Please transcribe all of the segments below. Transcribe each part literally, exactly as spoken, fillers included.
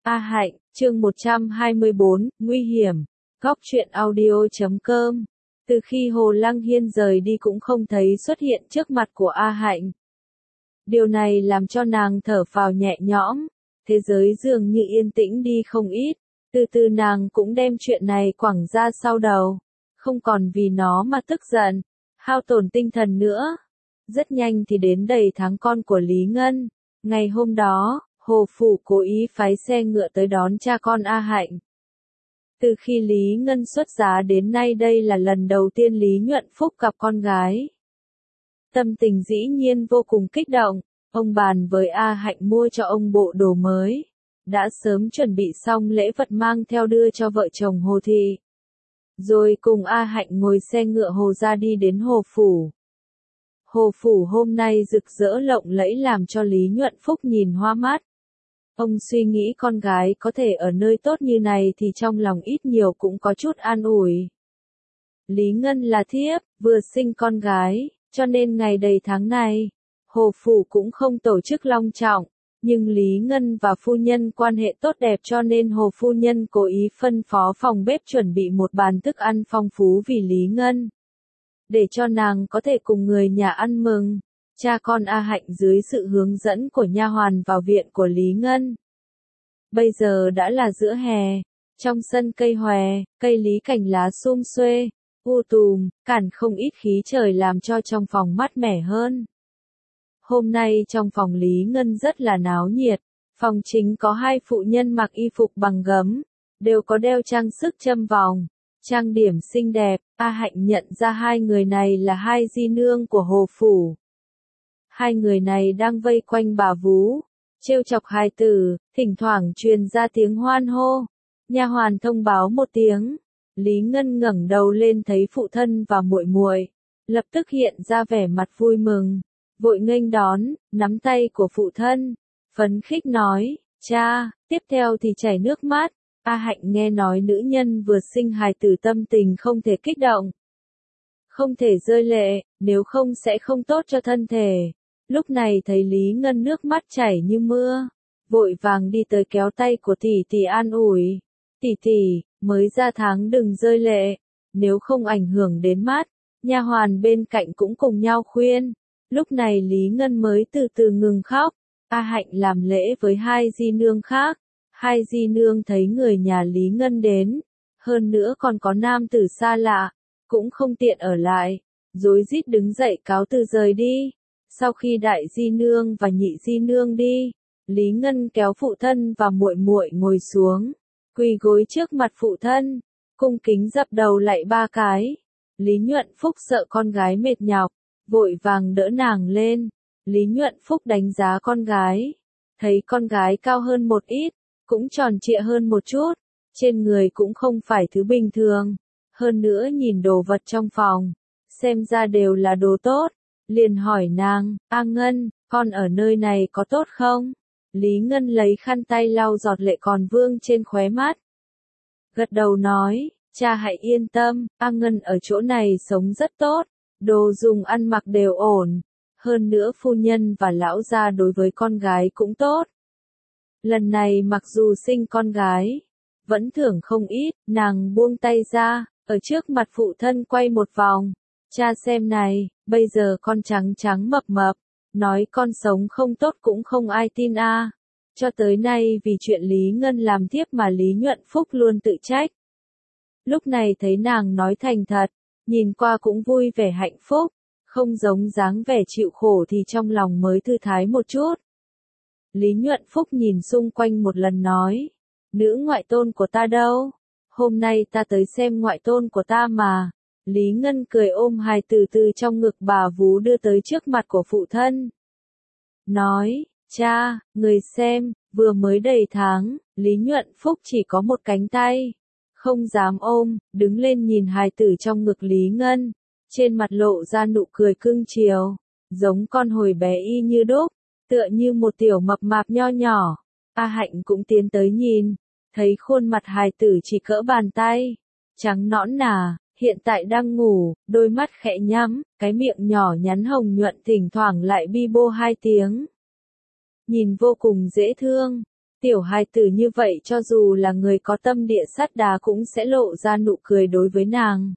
A Hạnh, chương một trăm hai mươi bốn, nguy hiểm. Góc truyện audio chấm com. Từ khi Hồ Lăng Hiên rời đi cũng không thấy xuất hiện trước mặt của A Hạnh. Điều này làm cho nàng thở phào nhẹ nhõm, thế giới dường như yên tĩnh đi không ít, từ từ nàng cũng đem chuyện này quẳng ra sau đầu, không còn vì nó mà tức giận, hao tổn tinh thần nữa. Rất nhanh thì đến đầy tháng con của Lý Ngân, ngày hôm đó, Hồ Phủ cố ý phái xe ngựa tới đón cha con A Hạnh. Từ khi Lý Ngân xuất giá đến nay đây là lần đầu tiên Lý Nhuận Phúc gặp con gái. Tâm tình dĩ nhiên vô cùng kích động, ông bàn với A Hạnh mua cho ông bộ đồ mới, đã sớm chuẩn bị xong lễ vật mang theo đưa cho vợ chồng Hồ Thị. Rồi cùng A Hạnh ngồi xe ngựa Hồ ra đi đến Hồ Phủ. Hồ Phủ hôm nay rực rỡ lộng lẫy làm cho Lý Nhuận Phúc nhìn hoa mắt. Ông suy nghĩ con gái có thể ở nơi tốt như này thì trong lòng ít nhiều cũng có chút an ủi. Lý Ngân là thiếp, vừa sinh con gái, cho nên ngày đầy tháng này, Hồ Phủ cũng không tổ chức long trọng, nhưng Lý Ngân và phu nhân quan hệ tốt đẹp cho nên Hồ phu nhân cố ý phân phó phòng bếp chuẩn bị một bàn thức ăn phong phú vì Lý Ngân, để cho nàng có thể cùng người nhà ăn mừng. Cha con A Hạnh dưới sự hướng dẫn của nha hoàn vào viện của Lý Ngân. Bây giờ đã là giữa hè, trong sân cây hòe, cây lý cành lá sum xuê, u tùm, cản không ít khí trời làm cho trong phòng mát mẻ hơn. Hôm nay trong phòng Lý Ngân rất là náo nhiệt, phòng chính có hai phụ nhân mặc y phục bằng gấm, đều có đeo trang sức châm vòng, trang điểm xinh đẹp. A Hạnh nhận ra hai người này là hai di nương của Hồ Phủ. Hai người này đang vây quanh bà vú, trêu chọc hài tử, thỉnh thoảng truyền ra tiếng hoan hô. Nha hoàn thông báo một tiếng, Lý Ngân ngẩng đầu lên thấy phụ thân và muội muội, lập tức hiện ra vẻ mặt vui mừng, vội nghênh đón, nắm tay của phụ thân, phấn khích nói, cha. Tiếp theo thì chảy nước mắt. A Hạnh nghe nói nữ nhân vừa sinh hài tử tâm tình không thể kích động, không thể rơi lệ, nếu không sẽ không tốt cho thân thể. Lúc này thấy Lý Ngân nước mắt chảy như mưa, vội vàng đi tới kéo tay của tỷ tỷ an ủi. Tỷ tỷ, mới ra tháng đừng rơi lệ, nếu không ảnh hưởng đến mắt. Nha hoàn bên cạnh cũng cùng nhau khuyên. Lúc này Lý Ngân mới từ từ ngừng khóc. A Hạnh làm lễ với hai di nương khác. Hai di nương thấy người nhà Lý Ngân đến, hơn nữa còn có nam tử xa lạ, cũng không tiện ở lại, rối rít đứng dậy cáo từ rời đi. Sau khi đại di nương và nhị di nương đi, Lý Ngân kéo phụ thân và muội muội ngồi xuống, quỳ gối trước mặt phụ thân, cung kính dập đầu lạy ba cái. Lý Nhuận Phúc sợ con gái mệt nhọc, vội vàng đỡ nàng lên. Lý Nhuận Phúc đánh giá con gái, thấy con gái cao hơn một ít, cũng tròn trịa hơn một chút, trên người cũng không phải thứ bình thường, hơn nữa nhìn đồ vật trong phòng, xem ra đều là đồ tốt. Liền hỏi nàng, A Ngân, con ở nơi này có tốt không? Lý Ngân lấy khăn tay lau giọt lệ còn vương trên khóe mắt. Gật đầu nói, cha hãy yên tâm, A Ngân ở chỗ này sống rất tốt, đồ dùng ăn mặc đều ổn, hơn nữa phu nhân và lão gia đối với con gái cũng tốt. Lần này mặc dù sinh con gái, vẫn thưởng không ít. Nàng buông tay ra, ở trước mặt phụ thân quay một vòng. Cha xem này, bây giờ con trắng trắng mập mập, nói con sống không tốt cũng không ai tin a. À. Cho tới nay vì chuyện Lý Ngân làm thiếp mà Lý Nhuận Phúc luôn tự trách. Lúc này thấy nàng nói thành thật, nhìn qua cũng vui vẻ hạnh phúc, không giống dáng vẻ chịu khổ thì trong lòng mới thư thái một chút. Lý Nhuận Phúc nhìn xung quanh một lần nói, nữ ngoại tôn của ta đâu? Hôm nay ta tới xem ngoại tôn của ta mà. Lý Ngân cười ôm hài tử từ trong ngực bà vú đưa tới trước mặt của phụ thân. Nói, cha, người xem, vừa mới đầy tháng, Lý Nhuận Phúc chỉ có một cánh tay, không dám ôm, đứng lên nhìn hài tử trong ngực Lý Ngân, trên mặt lộ ra nụ cười cưng chiều, giống con hồi bé y như đúc, tựa như một tiểu mập mạp nho nhỏ. A Hạnh cũng tiến tới nhìn, thấy khuôn mặt hài tử chỉ cỡ bàn tay, trắng nõn nà, hiện tại đang ngủ, đôi mắt khẽ nhắm, cái miệng nhỏ nhắn hồng nhuận thỉnh thoảng lại bi bô hai tiếng. Nhìn vô cùng dễ thương, Tiểu hài tử như vậy cho dù là người có tâm địa sắt đá cũng sẽ lộ ra nụ cười đối với nàng.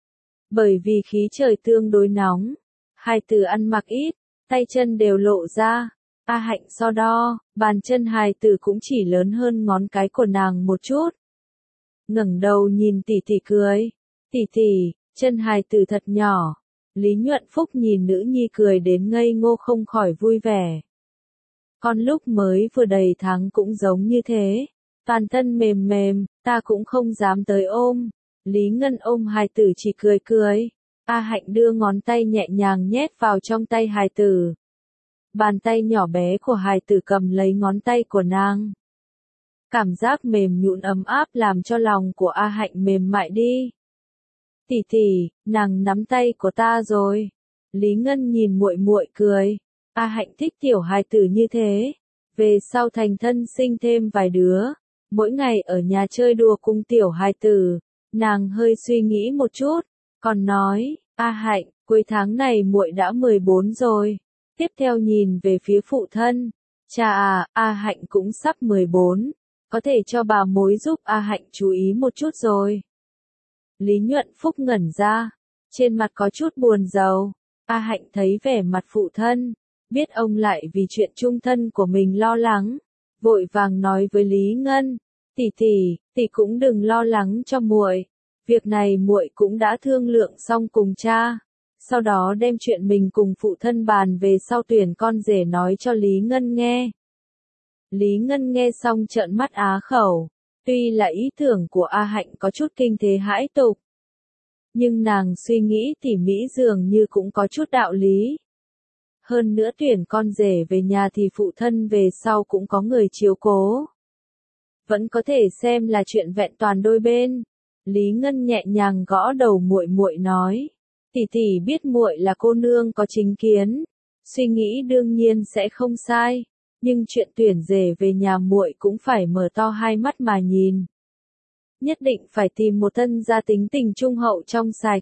Bởi vì khí trời tương đối nóng, hài tử ăn mặc ít, tay chân đều lộ ra. A Hạnh so đo, bàn chân hài tử cũng chỉ lớn hơn ngón cái của nàng một chút. Ngẩng đầu nhìn tỷ tỷ cười. Tỷ tỷ, chân hài tử thật nhỏ. Lý Nhuận Phúc nhìn nữ nhi cười đến ngây ngô không khỏi vui vẻ. Con lúc mới vừa đầy tháng cũng giống như thế. Toàn thân mềm mềm, ta cũng không dám tới ôm. Lý Ngân ôm hài tử chỉ cười cười. A Hạnh đưa ngón tay nhẹ nhàng nhét vào trong tay hài tử. Bàn tay nhỏ bé của hài tử cầm lấy ngón tay của nàng. Cảm giác mềm nhũn ấm áp làm cho lòng của A Hạnh mềm mại đi. Tỷ tỷ, nàng nắm tay của ta rồi. Lý Ngân nhìn muội muội cười. A Hạnh thích tiểu hài tử như thế. Về sau thành thân sinh thêm vài đứa. Mỗi ngày ở nhà chơi đùa cùng tiểu hài tử. Nàng hơi suy nghĩ một chút. Còn nói, A Hạnh, cuối tháng này muội đã mười bốn rồi. Tiếp theo nhìn về phía phụ thân. Cha à, A Hạnh cũng sắp mười bốn. Có thể cho bà mối giúp A Hạnh chú ý một chút rồi. Lý Nhuận Phúc ngẩn ra. Trên mặt có chút buồn rầu. A Hạnh thấy vẻ mặt phụ thân. Biết ông lại vì chuyện chung thân của mình lo lắng. Vội vàng nói với Lý Ngân. Tỷ tỷ, tỷ cũng đừng lo lắng cho muội. Việc này muội cũng đã thương lượng xong cùng cha. Sau đó đem chuyện mình cùng phụ thân bàn về sau tuyển con rể nói cho Lý Ngân nghe. Lý Ngân nghe xong trợn mắt á khẩu. Tuy là ý tưởng của A Hạnh có chút kinh thế hãi tục. Nhưng nàng suy nghĩ tỉ mỉ dường như cũng có chút đạo lý. Hơn nữa tuyển con rể về nhà thì phụ thân về sau cũng có người chiếu cố. Vẫn có thể xem là chuyện vẹn toàn đôi bên. Lý Ngân nhẹ nhàng gõ đầu muội muội nói. Tỷ tỷ biết muội là cô nương có chính kiến. Suy nghĩ đương nhiên sẽ không sai. Nhưng chuyện tuyển rể về nhà muội cũng phải mở to hai mắt mà nhìn. Nhất định phải tìm một thân gia tính tình trung hậu trong sạch.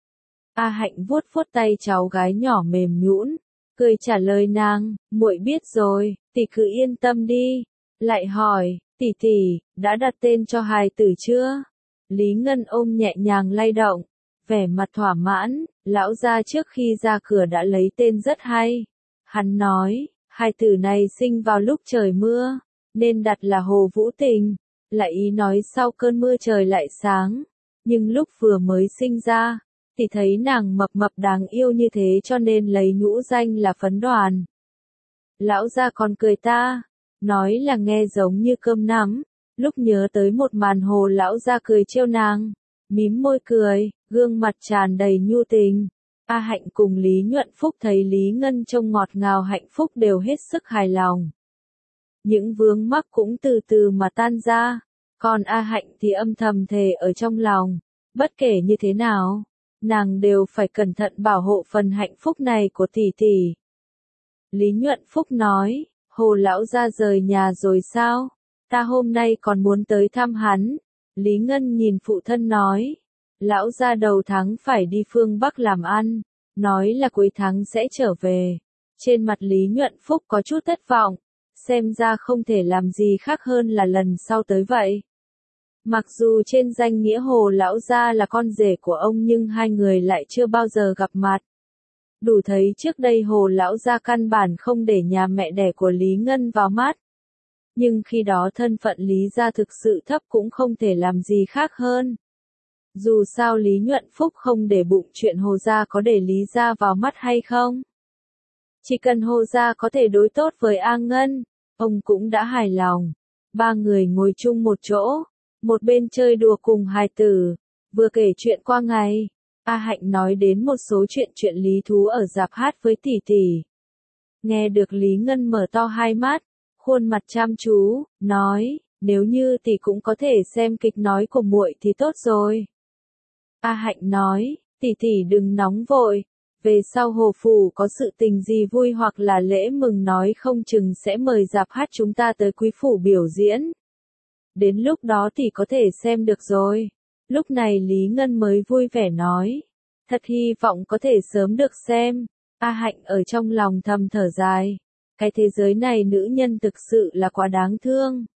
A Hạnh vuốt vuốt tay cháu gái nhỏ mềm nhũn, cười trả lời nàng, muội biết rồi, tỷ cứ yên tâm đi. Lại hỏi, tỷ tỷ, đã đặt tên cho hài tử chưa? Lý Ngân ôm nhẹ nhàng lay động, vẻ mặt thỏa mãn, lão gia trước khi ra cửa đã lấy tên rất hay. Hắn nói, hài tử này sinh vào lúc trời mưa, nên đặt là Hồ Vũ Tình, lại ý nói sau cơn mưa trời lại sáng. Nhưng lúc vừa mới sinh ra, thì thấy nàng mập mập đáng yêu như thế cho nên lấy nhũ danh là Phấn Đoàn. Lão gia còn cười ta, nói là nghe giống như cơm nắm, lúc nhớ tới một màn hồ lão gia cười trêu nàng, mím môi cười, gương mặt tràn đầy nhu tình. A Hạnh cùng Lý Nhuận Phúc thấy Lý Ngân trông ngọt ngào hạnh phúc đều hết sức hài lòng. Những vướng mắc cũng từ từ mà tan ra, còn A Hạnh thì âm thầm thề ở trong lòng, bất kể như thế nào, nàng đều phải cẩn thận bảo hộ phần hạnh phúc này của tỷ tỷ. Lý Nhuận Phúc nói, Hồ lão gia rời nhà rồi sao? Ta hôm nay còn muốn tới thăm hắn. Lý Ngân nhìn phụ thân nói, lão gia đầu tháng phải đi phương Bắc làm ăn, nói là cuối tháng sẽ trở về. Trên mặt Lý Nhuận Phúc có chút thất vọng, xem ra không thể làm gì khác hơn là lần sau tới vậy. Mặc dù trên danh nghĩa Hồ lão gia là con rể của ông nhưng hai người lại chưa bao giờ gặp mặt. Đủ thấy trước đây Hồ lão gia căn bản không để nhà mẹ đẻ của Lý Ngân vào mắt. Nhưng khi đó thân phận Lý gia thực sự thấp cũng không thể làm gì khác hơn. Dù sao Lý Nhuận Phúc không để bụng chuyện Hồ gia có để Lý gia vào mắt hay không. Chỉ cần Hồ gia có thể đối tốt với A Ngân, ông cũng đã hài lòng. Ba người ngồi chung một chỗ, một bên chơi đùa cùng hài tử, vừa kể chuyện qua ngày. A Hạnh nói đến một số chuyện chuyện lý thú ở rạp hát với tỷ tỷ. Nghe được Lý Ngân mở to hai mắt, khuôn mặt chăm chú, nói, nếu như tỷ cũng có thể xem kịch nói của muội thì tốt rồi. A Hạnh nói, tỷ tỷ đừng nóng vội, về sau Hồ phủ có sự tình gì vui hoặc là lễ mừng nói không chừng sẽ mời rạp hát chúng ta tới quý phủ biểu diễn. Đến lúc đó tỷ có thể xem được rồi. Lúc này Lý Ngân mới vui vẻ nói, thật hy vọng có thể sớm được xem. A Hạnh ở trong lòng thầm thở dài, cái thế giới này nữ nhân thực sự là quá đáng thương.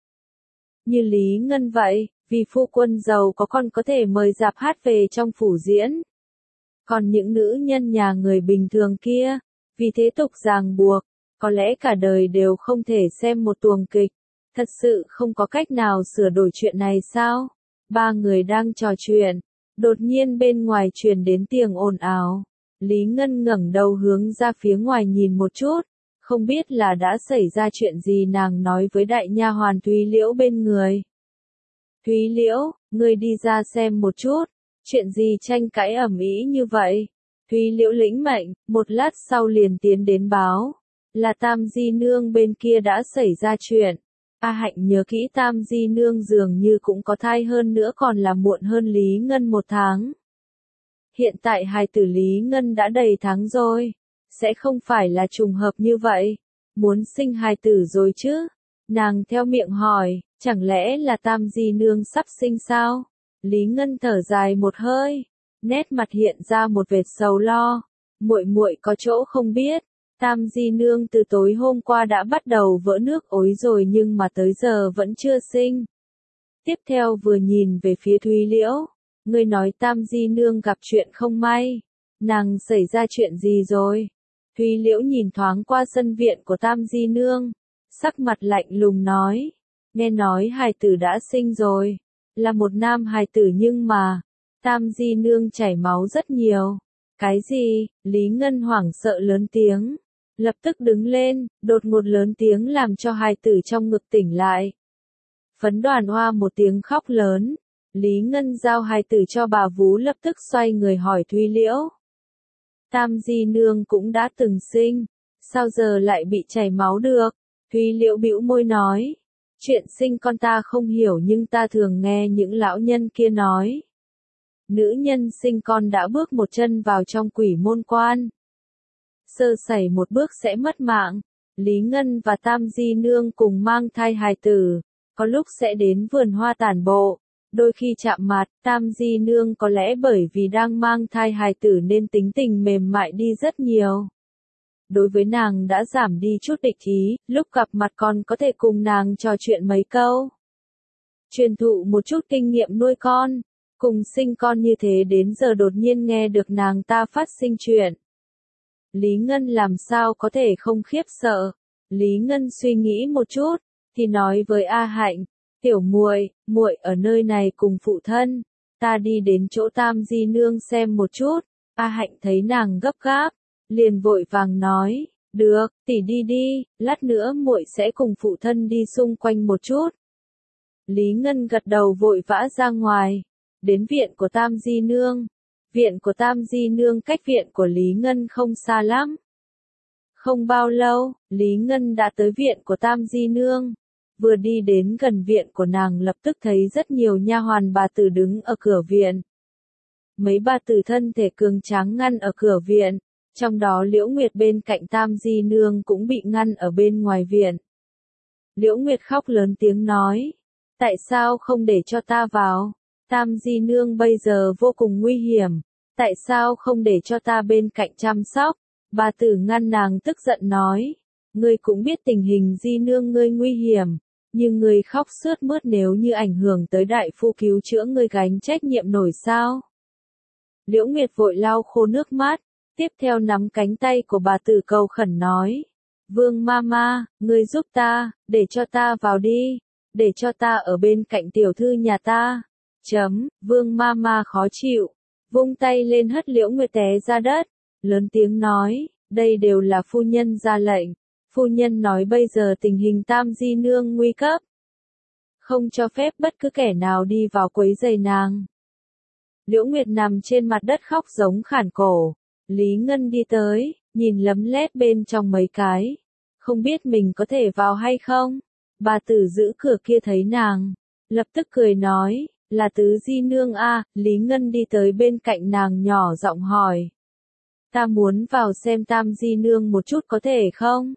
Như Lý Ngân vậy, vì phu quân giàu có con có thể mời dạp hát về trong phủ diễn. Còn những nữ nhân nhà người bình thường kia, vì thế tục ràng buộc, có lẽ cả đời đều không thể xem một tuồng kịch. Thật sự không có cách nào sửa đổi chuyện này sao? Ba người đang trò chuyện, đột nhiên bên ngoài truyền đến tiếng ồn ào. Lý Ngân ngẩng đầu hướng ra phía ngoài nhìn một chút, không biết là đã xảy ra chuyện gì, nàng nói với đại nha hoàn Thúy Liễu bên người. Thúy Liễu, ngươi đi ra xem một chút, chuyện gì tranh cãi ầm ĩ như vậy? Thúy Liễu lĩnh mệnh, một lát sau liền tiến đến báo, là Tam Di Nương bên kia đã xảy ra chuyện. A Hạnh nhớ kỹ Tam Di Nương dường như cũng có thai, hơn nữa còn là muộn hơn Lý Ngân một tháng. Hiện tại hài tử Lý Ngân đã đầy tháng rồi, sẽ không phải là trùng hợp như vậy, muốn sinh hài tử rồi chứ? Nàng theo miệng hỏi, chẳng lẽ là Tam Di Nương sắp sinh sao? Lý Ngân thở dài một hơi, nét mặt hiện ra một vệt sầu lo. Muội muội có chỗ không biết, Tam Di Nương từ tối hôm qua đã bắt đầu vỡ nước ối rồi nhưng mà tới giờ vẫn chưa sinh. Tiếp theo vừa nhìn về phía Thúy Liễu, ngươi nói Tam Di Nương gặp chuyện không may, nàng xảy ra chuyện gì rồi? Thúy Liễu nhìn thoáng qua sân viện của Tam Di Nương, sắc mặt lạnh lùng nói, nghe nói hài tử đã sinh rồi, là một nam hài tử nhưng mà, Tam Di Nương chảy máu rất nhiều. Cái gì? Lý Ngân hoảng sợ lớn tiếng, lập tức đứng lên, đột ngột lớn tiếng làm cho hài tử trong ngực tỉnh lại. Phấn Đoàn Hoa một tiếng khóc lớn, Lý Ngân giao hài tử cho bà vú, lập tức xoay người hỏi Thúy Liễu. Tam Di Nương cũng đã từng sinh, sao giờ lại bị chảy máu được? Thúy Liễu bĩu môi nói, chuyện sinh con ta không hiểu nhưng ta thường nghe những lão nhân kia nói. Nữ nhân sinh con đã bước một chân vào trong quỷ môn quan. Sơ sẩy một bước sẽ mất mạng. Lý Ngân và Tam Di Nương cùng mang thai hài tử, có lúc sẽ đến vườn hoa tản bộ. Đôi khi chạm mặt, Tam Di Nương có lẽ bởi vì đang mang thai hài tử nên tính tình mềm mại đi rất nhiều. Đối với nàng đã giảm đi chút địch ý, lúc gặp mặt còn có thể cùng nàng trò chuyện mấy câu. Truyền thụ một chút kinh nghiệm nuôi con, cùng sinh con như thế, đến giờ đột nhiên nghe được nàng ta phát sinh chuyện. Lý Ngân làm sao có thể không khiếp sợ. Lý Ngân suy nghĩ một chút, thì nói với A Hạnh, tiểu muội, muội ở nơi này cùng phụ thân, ta đi đến chỗ Tam Di Nương xem một chút. A Hạnh thấy nàng gấp gáp, liền vội vàng nói, được, tỷ đi đi, lát nữa muội sẽ cùng phụ thân đi xung quanh một chút. Lý Ngân gật đầu vội vã ra ngoài, đến viện của Tam Di Nương. Viện của Tam Di Nương cách viện của Lý Ngân không xa lắm. Không bao lâu, Lý Ngân đã tới viện của Tam Di Nương. Vừa đi đến gần viện của nàng lập tức thấy rất nhiều nha hoàn bà tử đứng ở cửa viện. Mấy bà tử thân thể cường tráng ngăn ở cửa viện, trong đó Liễu Nguyệt bên cạnh Tam Di Nương cũng bị ngăn ở bên ngoài viện. Liễu Nguyệt khóc lớn tiếng nói, tại sao không để cho ta vào? Tam Di Nương bây giờ vô cùng nguy hiểm, tại sao không để cho ta bên cạnh chăm sóc? Bà tử ngăn nàng tức giận nói, ngươi cũng biết tình hình Di Nương ngươi nguy hiểm, nhưng ngươi khóc sướt mướt, nếu như ảnh hưởng tới đại phu cứu chữa ngươi gánh trách nhiệm nổi sao? Liễu Nguyệt vội lau khô nước mắt, tiếp theo nắm cánh tay của bà tử cầu khẩn nói, Vương Mama, ngươi giúp ta, để cho ta vào đi, để cho ta ở bên cạnh tiểu thư nhà ta. Chấm, Vương Mama khó chịu, vung tay lên hất Liễu Nguyệt té ra đất, lớn tiếng nói, đây đều là phu nhân ra lệnh, phu nhân nói bây giờ tình hình Tam Di Nương nguy cấp, không cho phép bất cứ kẻ nào đi vào quấy rầy nàng. Liễu Nguyệt nằm trên mặt đất khóc giống khản cổ, Lý Ngân đi tới, nhìn lấm lét bên trong mấy cái, không biết mình có thể vào hay không. Bà tử giữ cửa kia thấy nàng, lập tức cười nói, là Tứ Di Nương a. Lý Ngân đi tới bên cạnh nàng nhỏ giọng hỏi, ta muốn vào xem Tam Di Nương một chút có thể không?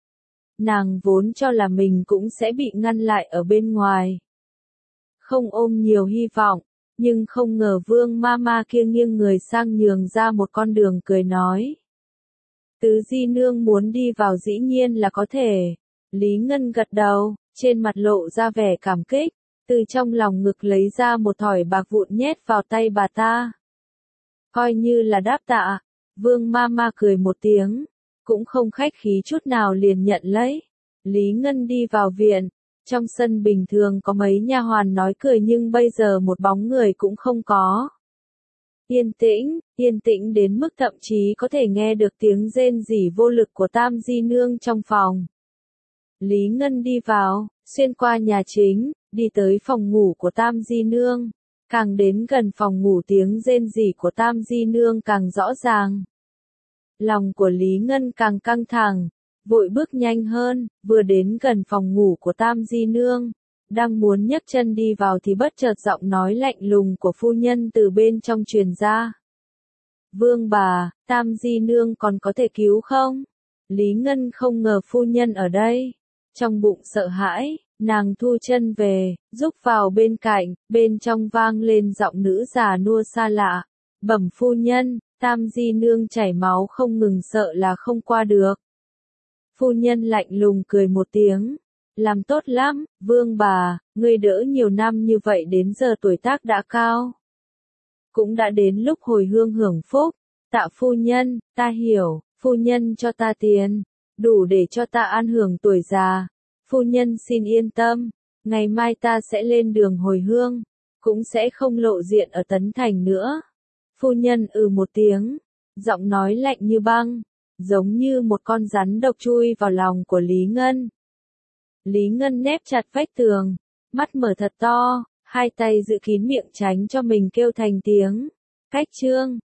Nàng vốn cho là mình cũng sẽ bị ngăn lại ở bên ngoài, không ôm nhiều hy vọng, nhưng không ngờ Vương Mama kia nghiêng người sang nhường ra một con đường, cười nói, Tứ Di Nương muốn đi vào dĩ nhiên là có thể. Lý Ngân gật đầu, trên mặt lộ ra vẻ cảm kích, từ trong lòng ngực lấy ra một thỏi bạc vụn nhét vào tay bà ta. Coi như là đáp tạ, Vương Mama cười một tiếng, cũng không khách khí chút nào liền nhận lấy. Lý Ngân đi vào viện, trong sân bình thường có mấy nha hoàn nói cười nhưng bây giờ một bóng người cũng không có. Yên tĩnh, yên tĩnh đến mức thậm chí có thể nghe được tiếng rên rỉ vô lực của Tam Di Nương trong phòng. Lý Ngân đi vào, xuyên qua nhà chính, đi tới phòng ngủ của Tam Di Nương. Càng đến gần phòng ngủ tiếng rên rỉ của Tam Di Nương càng rõ ràng. Lòng của Lý Ngân càng căng thẳng, vội bước nhanh hơn, vừa đến gần phòng ngủ của Tam Di Nương. Đang muốn nhấc chân đi vào thì bất chợt giọng nói lạnh lùng của phu nhân từ bên trong truyền ra. Vương bà, Tam Di Nương còn có thể cứu không? Lý Ngân không ngờ phu nhân ở đây. Trong bụng sợ hãi, nàng thu chân về, rúc vào bên cạnh, bên trong vang lên giọng nữ già nua xa lạ. Bẩm phu nhân, Tam Di Nương chảy máu không ngừng sợ là không qua được. Phu nhân lạnh lùng cười một tiếng. Làm tốt lắm, vương bà, ngươi đỡ nhiều năm như vậy đến giờ tuổi tác đã cao. Cũng đã đến lúc hồi hương hưởng phúc. Tạ phu nhân, ta hiểu, phu nhân cho ta tiền, đủ để cho ta an hưởng tuổi già. Phu nhân xin yên tâm, ngày mai ta sẽ lên đường hồi hương, cũng sẽ không lộ diện ở Tấn Thành nữa. Phu nhân ừ một tiếng, giọng nói lạnh như băng, giống như một con rắn độc chui vào lòng của Lý Ngân. Lý Ngân nép chặt vách tường, mắt mở thật to, hai tay giữ kín miệng tránh cho mình kêu thành tiếng. Cách chương